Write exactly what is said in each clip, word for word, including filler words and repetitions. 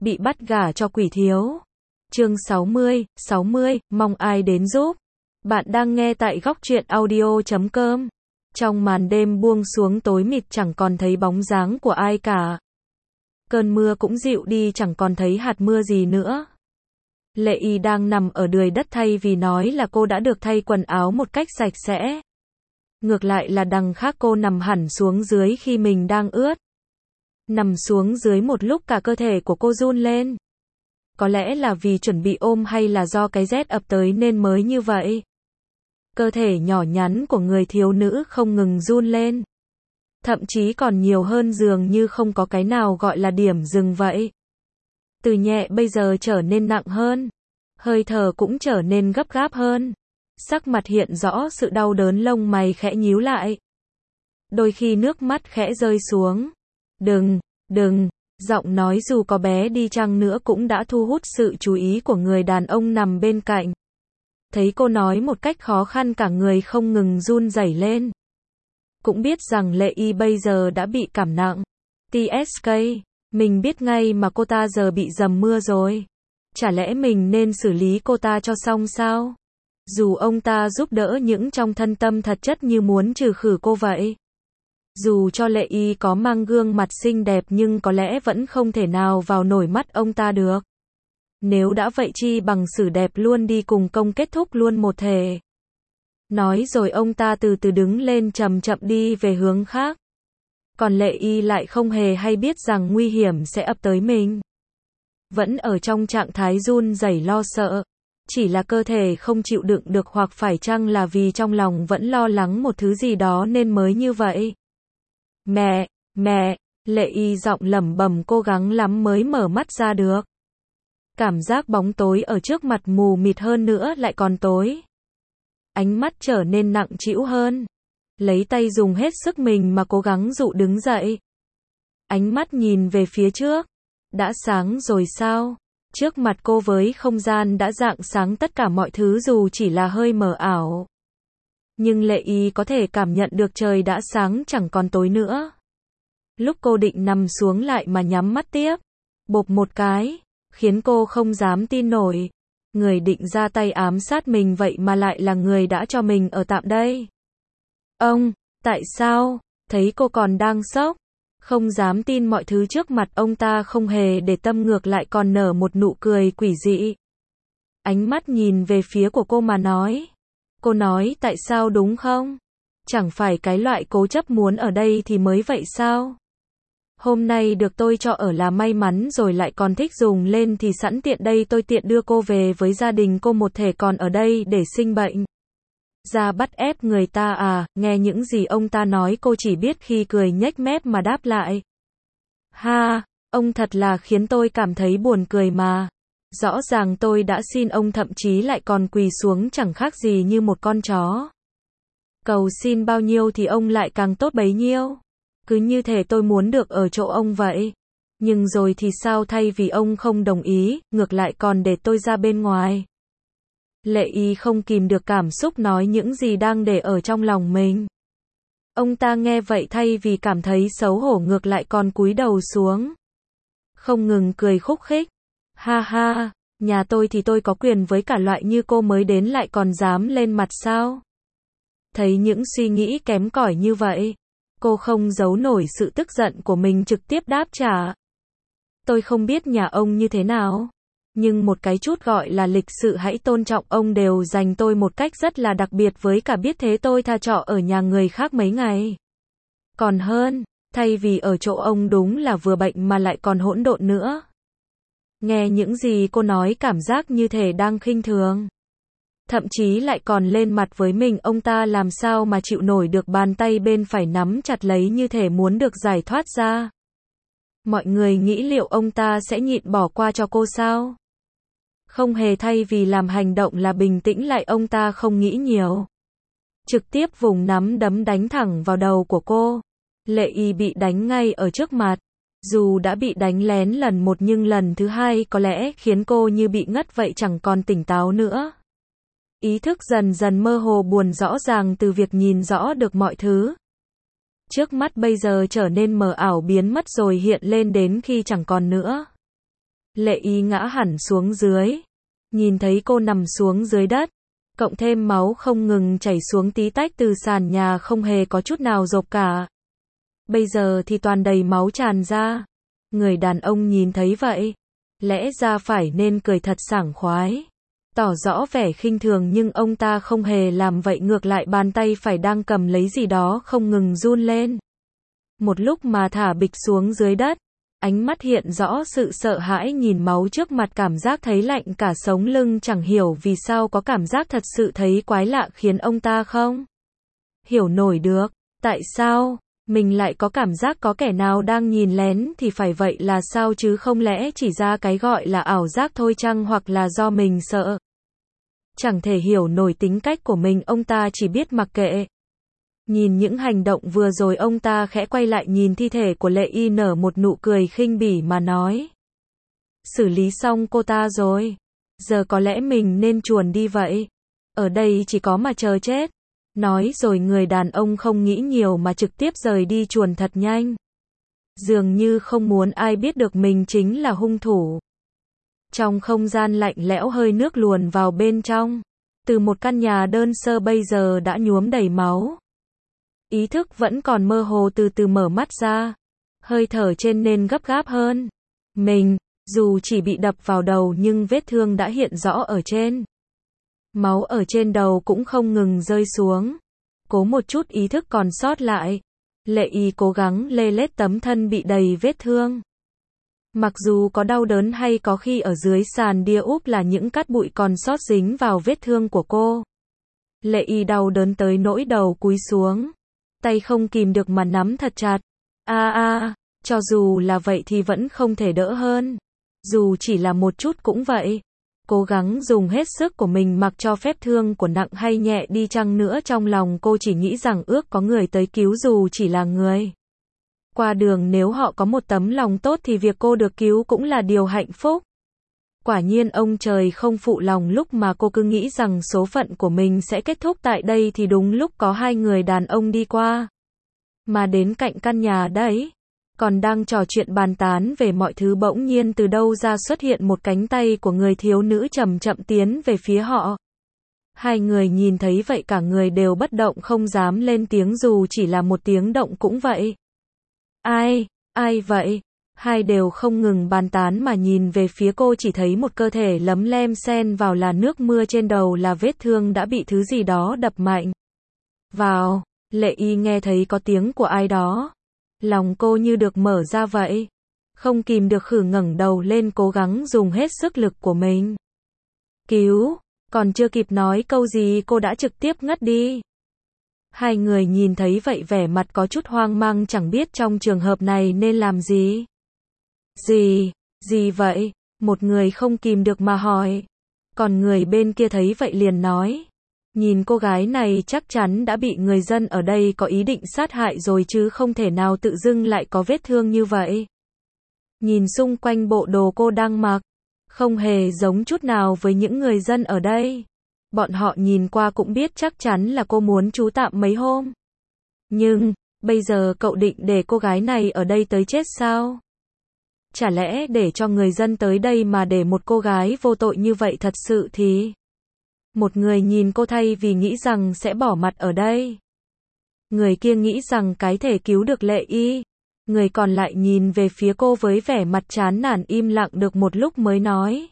bị bắt gả cho quỷ thiếu. Chương sáu mươi, sáu mươi, mong ai đến giúp. Bạn đang nghe tại góc truyện audio chấm com. Trong màn đêm buông xuống tối mịt chẳng còn thấy bóng dáng của ai cả. Cơn mưa cũng dịu đi, chẳng còn thấy hạt mưa gì nữa. Lệ Y đang nằm ở đười đất, thay vì nói là cô đã được thay quần áo một cách sạch sẽ. Ngược lại là đằng khác cô nằm hẳn xuống dưới khi mình đang ướt. Nằm xuống dưới một lúc cả cơ thể của cô run lên. Có lẽ là vì chuẩn bị ôm hay là do cái rét ập tới nên mới như vậy. Cơ thể nhỏ nhắn của người thiếu nữ không ngừng run lên. Thậm chí còn nhiều hơn, dường như không có cái nào gọi là điểm dừng vậy. Từ nhẹ bây giờ trở nên nặng hơn. Hơi thở cũng trở nên gấp gáp hơn. Sắc mặt hiện rõ sự đau đớn, lông mày khẽ nhíu lại. Đôi khi nước mắt khẽ rơi xuống. Đừng, đừng, giọng nói dù có bé đi chăng nữa cũng đã thu hút sự chú ý của người đàn ông nằm bên cạnh. Thấy cô nói một cách khó khăn, cả người không ngừng run rẩy lên. Cũng biết rằng Lệ Y bây giờ đã bị cảm nặng. tê ét ca, mình biết ngay mà cô ta giờ bị dầm mưa rồi. Chả lẽ mình nên xử lý cô ta cho xong sao? Dù ông ta giúp đỡ những trong thân tâm thật chất như muốn trừ khử cô vậy. Dù cho Lệ Y có mang gương mặt xinh đẹp nhưng có lẽ vẫn không thể nào vào nổi mắt ông ta được. Nếu đã vậy chi bằng xử đẹp luôn đi, cùng công kết thúc luôn một thể. Nói rồi ông ta từ từ đứng lên, chậm chậm đi về hướng khác. Còn Lệ Y lại không hề hay biết rằng nguy hiểm sẽ ập tới mình. Vẫn ở trong trạng thái run rẩy lo sợ. Chỉ là cơ thể không chịu đựng được, hoặc phải chăng là vì trong lòng vẫn lo lắng một thứ gì đó nên mới như vậy. Mẹ, mẹ, Lệ Y giọng lẩm bẩm, cố gắng lắm mới mở mắt ra được. Cảm giác bóng tối ở trước mặt mù mịt hơn nữa lại còn tối. Ánh mắt trở nên nặng trĩu hơn. Lấy tay dùng hết sức mình mà cố gắng dụ đứng dậy. Ánh mắt nhìn về phía trước. Đã sáng rồi sao? Trước mặt cô với không gian đã rạng sáng, tất cả mọi thứ dù chỉ là hơi mờ ảo. Nhưng Lệ Y có thể cảm nhận được trời đã sáng, chẳng còn tối nữa. Lúc cô định nằm xuống lại mà nhắm mắt tiếp. Bộp một cái, khiến cô không dám tin nổi. Người định ra tay ám sát mình vậy mà lại là người đã cho mình ở tạm đây. Ông, tại sao? Thấy cô còn đang sốc. Không dám tin mọi thứ trước mặt, ông ta không hề để tâm, ngược lại còn nở một nụ cười quỷ dị. Ánh mắt nhìn về phía của cô mà nói. Cô nói tại sao đúng không? Chẳng phải cái loại cố chấp muốn ở đây thì mới vậy sao? Hôm nay được tôi cho ở là may mắn rồi, lại còn thích dùng lên thì sẵn tiện đây tôi tiện đưa cô về với gia đình cô, một thể còn ở đây để sinh bệnh. Ra bắt ép người ta à? Nghe những gì ông ta nói, cô chỉ biết khi cười nhếch mép mà đáp lại. Ha, ông thật là khiến tôi cảm thấy buồn cười mà. Rõ ràng tôi đã xin ông, thậm chí lại còn quỳ xuống chẳng khác gì như một con chó. Cầu xin bao nhiêu thì ông lại càng tốt bấy nhiêu. Cứ như thể tôi muốn được ở chỗ ông vậy. Nhưng rồi thì sao, thay vì ông không đồng ý, ngược lại còn để tôi ra bên ngoài. Lệ Y không kìm được cảm xúc nói những gì đang để ở trong lòng mình. Ông ta nghe vậy thay vì cảm thấy xấu hổ, ngược lại còn cúi đầu xuống. Không ngừng cười khúc khích. Ha ha, nhà tôi thì tôi có quyền với cả loại như cô mới đến lại còn dám lên mặt sao? Thấy những suy nghĩ kém cỏi như vậy, cô không giấu nổi sự tức giận của mình, trực tiếp đáp trả. Tôi không biết nhà ông như thế nào, nhưng một cái chút gọi là lịch sự hãy tôn trọng ông đều dành tôi một cách rất là đặc biệt, với cả biết thế tôi tha trọ ở nhà người khác mấy ngày. Còn hơn, thay vì ở chỗ ông đúng là vừa bệnh mà lại còn hỗn độn nữa. Nghe những gì cô nói cảm giác như thể đang khinh thường. Thậm chí lại còn lên mặt với mình, ông ta làm sao mà chịu nổi được, bàn tay bên phải nắm chặt lấy như thể muốn được giải thoát ra. Mọi người nghĩ liệu ông ta sẽ nhịn bỏ qua cho cô sao? Không hề, thay vì làm hành động là bình tĩnh lại, ông ta không nghĩ nhiều. Trực tiếp vùng nắm đấm đánh thẳng vào đầu của cô. Lệ Y bị đánh ngay ở trước mặt. Dù đã bị đánh lén lần một nhưng lần thứ hai có lẽ khiến cô như bị ngất vậy, chẳng còn tỉnh táo nữa. Ý thức dần dần mơ hồ, buồn rõ ràng từ việc nhìn rõ được mọi thứ. Trước mắt bây giờ trở nên mờ ảo, biến mất rồi hiện lên đến khi chẳng còn nữa. Lệ Y ngã hẳn xuống dưới. Nhìn thấy cô nằm xuống dưới đất, cộng thêm máu không ngừng chảy xuống tí tách từ sàn nhà không hề có chút nào rộp cả. Bây giờ thì toàn đầy máu tràn ra. Người đàn ông nhìn thấy vậy, lẽ ra phải nên cười thật sảng khoái, tỏ rõ vẻ khinh thường, nhưng ông ta không hề làm vậy, ngược lại bàn tay phải đang cầm lấy gì đó không ngừng run lên. Một lúc mà thả bịch xuống dưới đất, ánh mắt hiện rõ sự sợ hãi, nhìn máu trước mặt cảm giác thấy lạnh cả sống lưng, chẳng hiểu vì sao có cảm giác thật sự thấy quái lạ khiến ông ta không hiểu nổi được. Tại sao mình lại có cảm giác có kẻ nào đang nhìn lén thì phải vậy là sao chứ, không lẽ chỉ ra cái gọi là ảo giác thôi chăng, hoặc là do mình sợ? Chẳng thể hiểu nổi tính cách của mình, ông ta chỉ biết mặc kệ. Nhìn những hành động vừa rồi, ông ta khẽ quay lại nhìn thi thể của Lệ Y, nở một nụ cười khinh bỉ mà nói. Xử lý xong cô ta rồi. Giờ có lẽ mình nên chuồn đi vậy. Ở đây chỉ có mà chờ chết. Nói rồi người đàn ông không nghĩ nhiều mà trực tiếp rời đi, chuồn thật nhanh. Dường như không muốn ai biết được mình chính là hung thủ. Trong không gian lạnh lẽo, hơi nước luồn vào bên trong. Từ một căn nhà đơn sơ bây giờ đã nhuốm đầy máu. Ý thức vẫn còn mơ hồ, từ từ mở mắt ra. Hơi thở trên nên gấp gáp hơn. Mình, dù chỉ bị đập vào đầu nhưng vết thương đã hiện rõ ở trên. Máu ở trên đầu cũng không ngừng rơi xuống. Cố một chút ý thức còn sót lại. Lệ Y cố gắng lê lết tấm thân bị đầy vết thương. Mặc dù có đau đớn hay có khi ở dưới sàn địa úp là những cát bụi còn sót dính vào vết thương của cô. Lệ Y đau đớn tới nỗi đầu cúi xuống. Tay không kìm được mà nắm thật chặt. A a, cho dù là vậy thì vẫn không thể đỡ hơn. Dù chỉ là một chút cũng vậy. Cố gắng dùng hết sức của mình, mặc cho phép thương của nặng hay nhẹ đi chăng nữa, trong lòng cô chỉ nghĩ rằng ước có người tới cứu, dù chỉ là người qua đường, nếu họ có một tấm lòng tốt thì việc cô được cứu cũng là điều hạnh phúc. Quả nhiên ông trời không phụ lòng, lúc mà cô cứ nghĩ rằng số phận của mình sẽ kết thúc tại đây thì đúng lúc có hai người đàn ông đi qua. Mà đến cạnh căn nhà đấy, còn đang trò chuyện bàn tán về mọi thứ, bỗng nhiên từ đâu ra xuất hiện một cánh tay của người thiếu nữ chậm chậm tiến về phía họ. Hai người nhìn thấy vậy cả người đều bất động, không dám lên tiếng, dù chỉ là một tiếng động cũng vậy. Ai, ai vậy? Hai đều không ngừng bàn tán mà nhìn về phía cô, chỉ thấy một cơ thể lấm lem xen vào là nước mưa, trên đầu là vết thương đã bị thứ gì đó đập mạnh vào. Lệ Y nghe thấy có tiếng của ai đó. Lòng cô như được mở ra vậy. Không kìm được khử ngẩng đầu lên, cố gắng dùng hết sức lực của mình. Cứu, còn chưa kịp nói câu gì cô đã trực tiếp ngất đi. Hai người nhìn thấy vậy vẻ mặt có chút hoang mang, chẳng biết trong trường hợp này nên làm gì. Gì, gì vậy? Một người không kìm được mà hỏi. Còn người bên kia thấy vậy liền nói. Nhìn cô gái này chắc chắn đã bị người dân ở đây có ý định sát hại rồi chứ, không thể nào tự dưng lại có vết thương như vậy. Nhìn xung quanh bộ đồ cô đang mặc, không hề giống chút nào với những người dân ở đây. Bọn họ nhìn qua cũng biết chắc chắn là cô muốn trú tạm mấy hôm. Nhưng, bây giờ cậu định để cô gái này ở đây tới chết sao? Chả lẽ để cho người dân tới đây mà để một cô gái vô tội như vậy thật sự thì... Một người nhìn cô thay vì nghĩ rằng sẽ bỏ mặt ở đây. Người kia nghĩ rằng cái thể cứu được Lệ Y. Người còn lại nhìn về phía cô với vẻ mặt chán nản, im lặng được một lúc mới nói.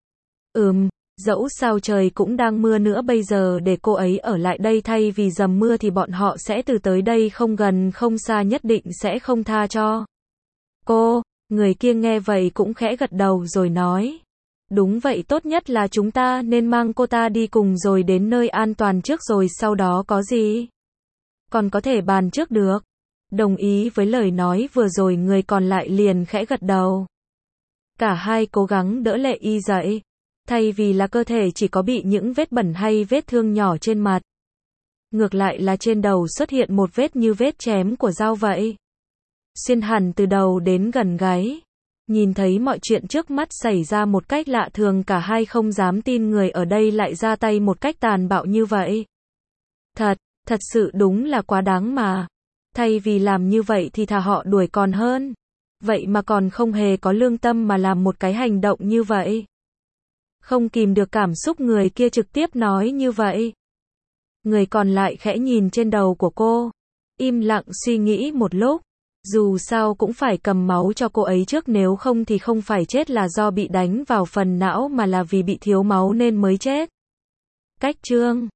Ừm, dẫu sao trời cũng đang mưa nữa, bây giờ để cô ấy ở lại đây thay vì dầm mưa thì bọn họ sẽ từ tới đây không gần không xa, nhất định sẽ không tha cho cô. Người kia nghe vậy cũng khẽ gật đầu rồi nói. Đúng vậy, tốt nhất là chúng ta nên mang cô ta đi cùng rồi đến nơi an toàn trước, rồi sau đó có gì còn có thể bàn trước được. Đồng ý với lời nói vừa rồi, người còn lại liền khẽ gật đầu. Cả hai cố gắng đỡ Lệ Y dậy. Thay vì là cơ thể chỉ có bị những vết bẩn hay vết thương nhỏ trên mặt, ngược lại là trên đầu xuất hiện một vết như vết chém của dao vậy. Xuyên hẳn từ đầu đến gần gáy. Nhìn thấy mọi chuyện trước mắt xảy ra một cách lạ thường, cả hai không dám tin người ở đây lại ra tay một cách tàn bạo như vậy. Thật, thật sự đúng là quá đáng mà. Thay vì làm như vậy thì thà họ đuổi còn hơn. vậy mà còn không hề có lương tâm mà làm một cái hành động như vậy. Không kìm được cảm xúc người kia trực tiếp nói như vậy. Người còn lại khẽ nhìn trên đầu của cô. Im lặng suy nghĩ một lúc. Dù sao cũng phải cầm máu cho cô ấy trước, nếu không thì không phải chết là do bị đánh vào phần não mà là vì bị thiếu máu nên mới chết. Cách chương